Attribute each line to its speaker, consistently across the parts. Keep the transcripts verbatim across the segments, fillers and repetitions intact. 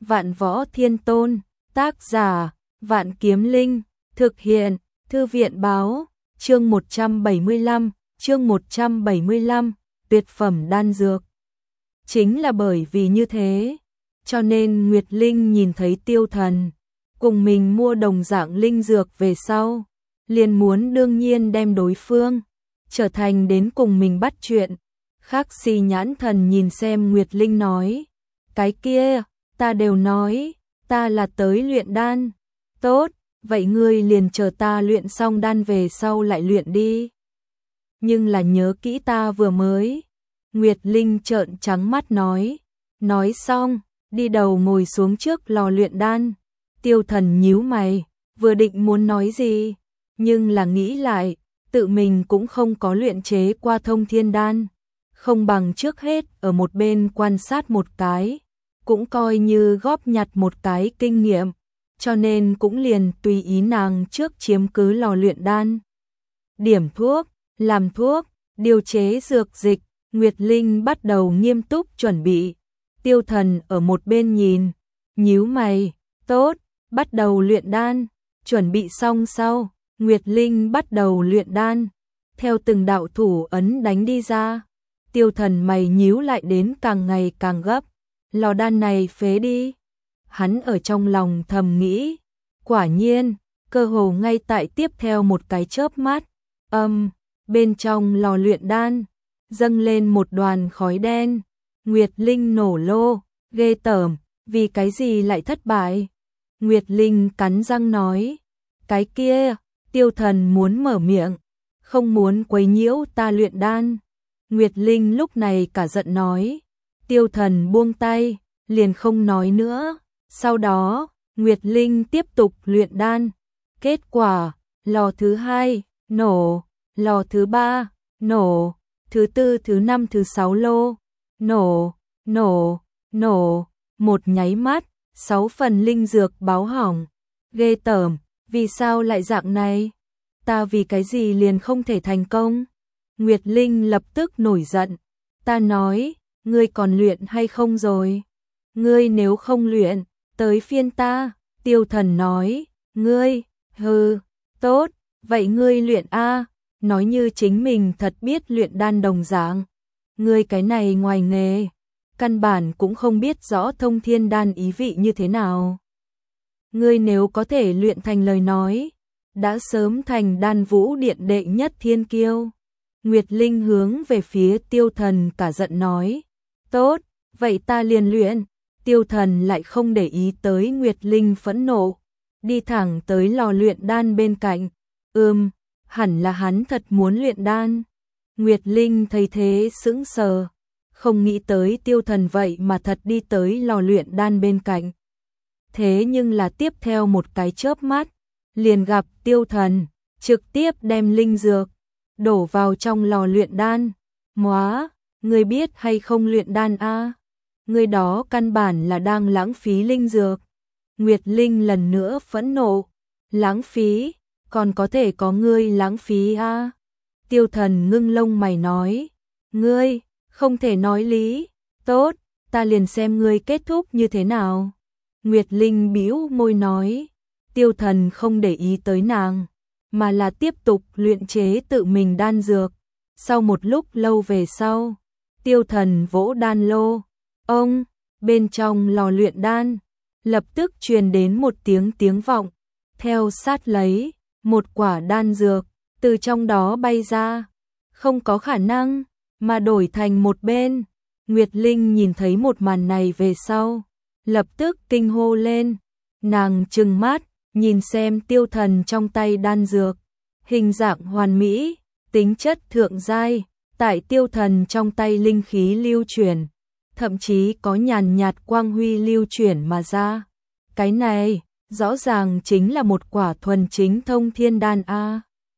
Speaker 1: Vạn Võ Thiên Tôn, tác giả, Vạn Kiếm Linh, thực hiện, Thư viện báo, chương một trăm bảy mươi lăm, chương một trăm bảy mươi lăm, tuyệt phẩm đan dược. Chính là bởi vì như thế, cho nên Nguyệt Linh nhìn thấy Tiêu Thần cùng mình mua đồng dạng linh dược về sau, liền muốn đương nhiên đem đối phương trở thành đến cùng mình bắt chuyện. Khắc Si nhãn thần nhìn xem Nguyệt Linh nói, cái kia, ta đều nói, ta là tới luyện đan. Tốt, vậy ngươi liền chờ ta luyện xong đan về sau lại luyện đi. Nhưng là nhớ kỹ ta vừa mới. Nguyệt Linh trợn trắng mắt nói, nói xong, đi đầu ngồi xuống trước lò luyện đan. Tiêu Thần nhíu mày, vừa định muốn nói gì, nhưng là nghĩ lại, tự mình cũng không có luyện chế qua thông thiên đan, không bằng trước hết ở một bên quan sát một cái, cũng coi như góp nhặt một cái kinh nghiệm, cho nên cũng liền tùy ý nàng trước chiếm cứ lò luyện đan. Điểm thuốc, làm thuốc, điều chế dược dịch, Nguyệt Linh bắt đầu nghiêm túc chuẩn bị. Tiêu Thần ở một bên nhìn, nhíu mày, tốt, bắt đầu luyện đan. Chuẩn bị xong sau, Nguyệt Linh bắt đầu luyện đan, theo từng đạo thủ ấn đánh đi ra. Tiêu Thần mày nhíu lại đến càng ngày càng gấp, lò đan này phế đi. Hắn ở trong lòng thầm nghĩ, quả nhiên, cơ hồ ngay tại tiếp theo một cái chớp mắt, âm, bên trong lò luyện đan, dâng lên một đoàn khói đen. Nguyệt Linh nổ lô, ghê tởm, vì cái gì lại thất bại? Nguyệt Linh cắn răng nói, cái kia, Tiêu Thần muốn mở miệng, không muốn quấy nhiễu ta luyện đan. Nguyệt Linh lúc này cả giận nói, Tiêu Thần buông tay, liền không nói nữa. Sau đó, Nguyệt Linh tiếp tục luyện đan. Kết quả, lò thứ hai, nổ, lò thứ ba, nổ, thứ tư, thứ năm, thứ sáu lô, nổ, nổ, nổ, một nháy mắt, sáu phần linh dược báo hỏng. Ghê tởm, vì sao lại dạng này? Ta vì cái gì liền không thể thành công? Nguyệt Linh lập tức nổi giận. Ta nói, ngươi còn luyện hay không rồi? Ngươi nếu không luyện, tới phiên ta. Tiêu Thần nói, ngươi, hừ, tốt, vậy ngươi luyện a. Nói như chính mình thật biết luyện đan đồng dạng. Ngươi cái này ngoài nghề, căn bản cũng không biết rõ thông thiên đan ý vị như thế nào. Ngươi nếu có thể luyện thành lời nói, đã sớm thành đan vũ điện đệ nhất thiên kiêu. Nguyệt Linh hướng về phía Tiêu Thần cả giận nói, tốt, vậy ta liền luyện. Tiêu Thần lại không để ý tới Nguyệt Linh phẫn nộ, đi thẳng tới lò luyện đan bên cạnh. Ừm, hẳn là hắn thật muốn luyện đan. Nguyệt Linh thấy thế sững sờ, không nghĩ tới Tiêu Thần vậy mà thật đi tới lò luyện đan bên cạnh. Thế nhưng là tiếp theo một cái chớp mắt, liền gặp Tiêu Thần trực tiếp đem linh dược đổ vào trong lò luyện đan. Móa, ngươi biết hay không luyện đan a? Ngươi đó căn bản là đang lãng phí linh dược. Nguyệt Linh lần nữa phẫn nộ, lãng phí, còn có thể có ngươi lãng phí a? Tiêu Thần ngưng lông mày nói, ngươi không thể nói lý. Tốt, ta liền xem ngươi kết thúc như thế nào. Nguyệt Linh bĩu môi nói. Tiêu Thần không để ý tới nàng, mà là tiếp tục luyện chế tự mình đan dược. Sau một lúc lâu về sau, Tiêu Thần vỗ đan lô. Ông, bên trong lò luyện đan, lập tức truyền đến một tiếng tiếng vọng. Theo sát lấy, một quả đan dược từ trong đó bay ra. Không có khả năng, mà đổi thành một bên. Nguyệt Linh nhìn thấy một màn này về sau, lập tức kinh hô lên. Nàng trừng mắt, nhìn xem Tiêu Thần trong tay đan dược, hình dạng hoàn mỹ, tính chất thượng giai, tại Tiêu Thần trong tay linh khí lưu chuyển, thậm chí có nhàn nhạt quang huy lưu chuyển mà ra. Cái này, rõ ràng chính là một quả thuần chính thông thiên đan a.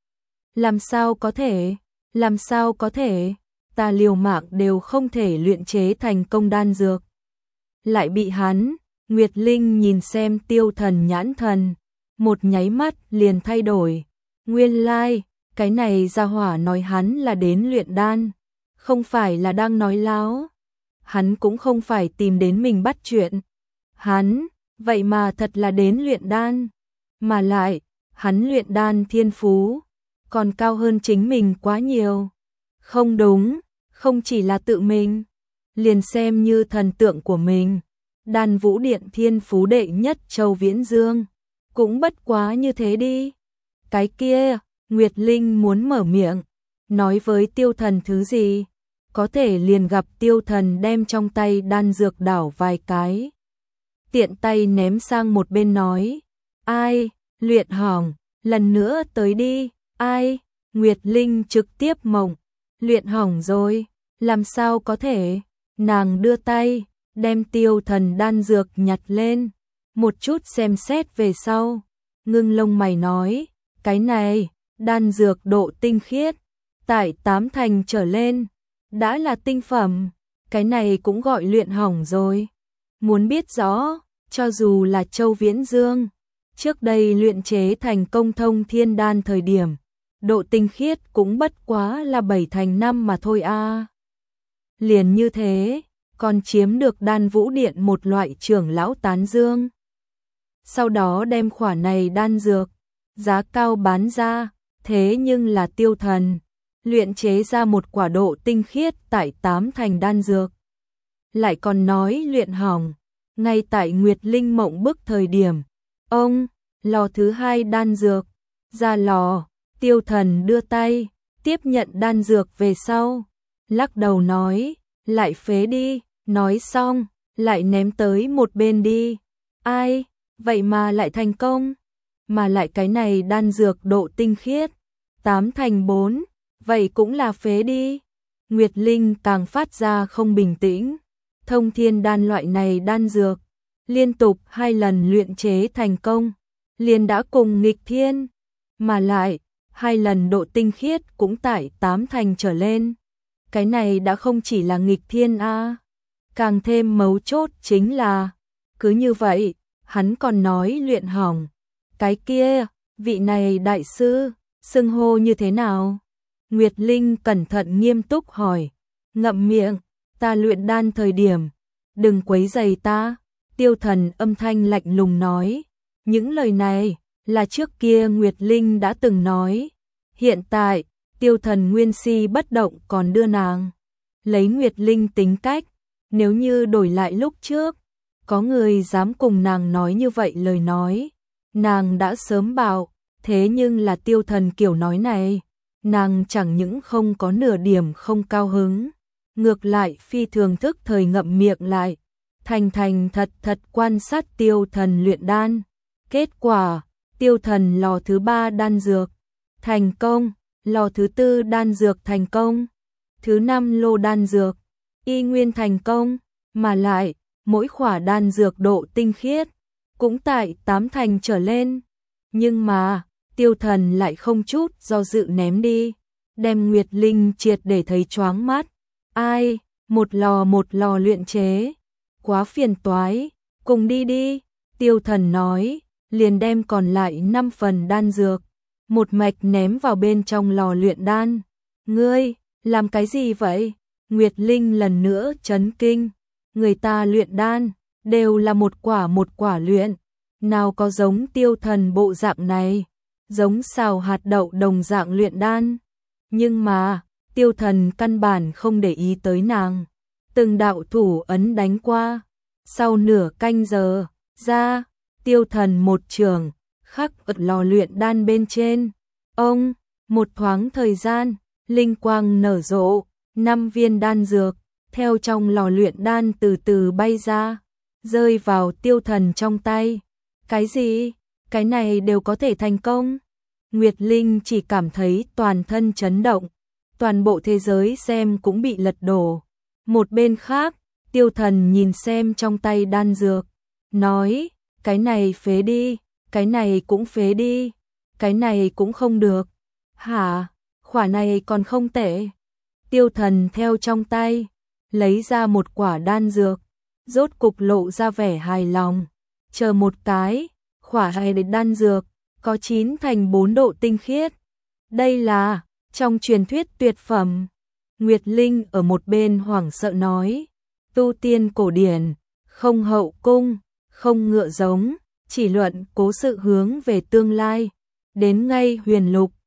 Speaker 1: Làm sao có thể? Làm sao có thể? Ta liều mạng đều không thể luyện chế thành công đan dược. Lại bị hắn, Nguyệt Linh nhìn xem Tiêu Thần nhãn thần, một nháy mắt liền thay đổi. Nguyên lai, like, cái này gia hỏa nói hắn là đến luyện đan, không phải là đang nói láo. Hắn cũng không phải tìm đến mình bắt chuyện. hắn, vậy mà thật là đến luyện đan. Mà lại, hắn luyện đan thiên phú, còn cao hơn chính mình quá nhiều. Không đúng, không chỉ là tự mình, liền xem như thần tượng của mình. Đan Vũ Điện thiên phú đệ nhất Châu Viễn Dương, cũng bất quá như thế đi. Cái kia, Nguyệt Linh muốn mở miệng, nói với Tiêu Thần thứ gì, có thể liền gặp Tiêu Thần đem trong tay đan dược đảo vài cái. Tiện tay ném sang một bên nói, ai, luyện hỏng, lần nữa tới đi, ai, Nguyệt Linh trực tiếp mộng, luyện hỏng rồi, làm sao có thể, nàng đưa tay, đem Tiêu Thần đan dược nhặt lên, một chút xem xét về sau, ngưng lông mày nói, cái này, đan dược độ tinh khiết, tại tám thành trở lên, đã là tinh phẩm, cái này cũng gọi luyện hỏng rồi. Muốn biết rõ, cho dù là Châu Viễn Dương, trước đây luyện chế thành công thông thiên đan thời điểm, độ tinh khiết cũng bất quá là bảy thành năm mà thôi a. À. Liền như thế, còn chiếm được Đan Vũ Điện một loại trưởng lão tán dương. Sau đó đem khỏa này đan dược, giá cao bán ra, thế nhưng là Tiêu Thần, luyện chế ra một quả độ tinh khiết tại tám thành đan dược. Lại còn nói luyện hỏng, ngay tại Nguyệt Linh mộng bức thời điểm, ông, lò thứ hai đan dược, ra lò, Tiêu Thần đưa tay, tiếp nhận đan dược về sau, lắc đầu nói, lại phế đi, nói xong, lại ném tới một bên đi. Ai, vậy mà lại thành công, mà lại cái này đan dược độ tinh khiết, tám thành bốn, vậy cũng là phế đi. Nguyệt Linh càng phát ra không bình tĩnh, thông thiên đan loại này đan dược, liên tục hai lần luyện chế thành công, liền đã cùng nghịch thiên, mà lại, hai lần độ tinh khiết cũng tại tám thành trở lên. Cái này đã không chỉ là nghịch thiên a, à. Càng thêm mấu chốt chính là, cứ như vậy, hắn còn nói luyện hỏng. Cái kia, vị này đại sư, xưng hô như thế nào? Nguyệt Linh cẩn thận nghiêm túc hỏi, ngậm miệng, ta luyện đan thời điểm, đừng quấy rầy ta. Tiêu Thần âm thanh lạnh lùng nói, những lời này là trước kia Nguyệt Linh đã từng nói. Hiện tại, Tiêu Thần nguyên si bất động còn đưa nàng. Lấy Nguyệt Linh tính cách, nếu như đổi lại lúc trước, có người dám cùng nàng nói như vậy lời nói, nàng đã sớm bảo, thế nhưng là Tiêu Thần kiểu nói này, nàng chẳng những không có nửa điểm không cao hứng, ngược lại phi thường thức thời ngậm miệng lại, thành thành thật thật quan sát Tiêu Thần luyện đan. Kết quả, Tiêu Thần lò thứ ba đan dược, thành công, lò thứ tư đan dược thành công, thứ năm lô đan dược, y nguyên thành công, mà lại, mỗi khỏa đan dược độ tinh khiết, cũng tại tám thành trở lên. Nhưng mà, Tiêu Thần lại không chút do dự ném đi, đem Nguyệt Linh triệt để thấy choáng mắt. Ai, một lò một lò luyện chế, quá phiền toái, cùng đi đi, Tiêu Thần nói, liền đem còn lại năm phần đan dược, một mạch ném vào bên trong lò luyện đan. Ngươi, làm cái gì vậy? Nguyệt Linh lần nữa chấn kinh, người ta luyện đan, đều là một quả một quả luyện, nào có giống Tiêu Thần bộ dạng này, giống xào hạt đậu đồng dạng luyện đan. Nhưng mà, Tiêu Thần căn bản không để ý tới nàng, từng đạo thủ ấn đánh qua, sau nửa canh giờ, ra, Tiêu Thần một trường, khắc ở lò luyện đan bên trên. Ông, một thoáng thời gian, linh quang nở rộ, năm viên đan dược, theo trong lò luyện đan từ từ bay ra, rơi vào Tiêu Thần trong tay. Cái gì? Cái này đều có thể thành công? Nguyệt Linh chỉ cảm thấy toàn thân chấn động, toàn bộ thế giới xem cũng bị lật đổ. Một bên khác, Tiêu Thần nhìn xem trong tay đan dược, nói, cái này phế đi, cái này cũng phế đi, cái này cũng không được. Hả? Khỏa này còn không tệ. Tiêu Thần theo trong tay, lấy ra một quả đan dược, rốt cục lộ ra vẻ hài lòng. Chờ một cái, khỏa này đan dược, có chín thành bốn độ tinh khiết. Đây là, trong truyền thuyết tuyệt phẩm. Nguyệt Linh ở một bên hoảng sợ nói, tu tiên cổ điển, không hậu cung, không ngựa giống, chỉ luận cố sự hướng về tương lai. Đến ngay huyền lục,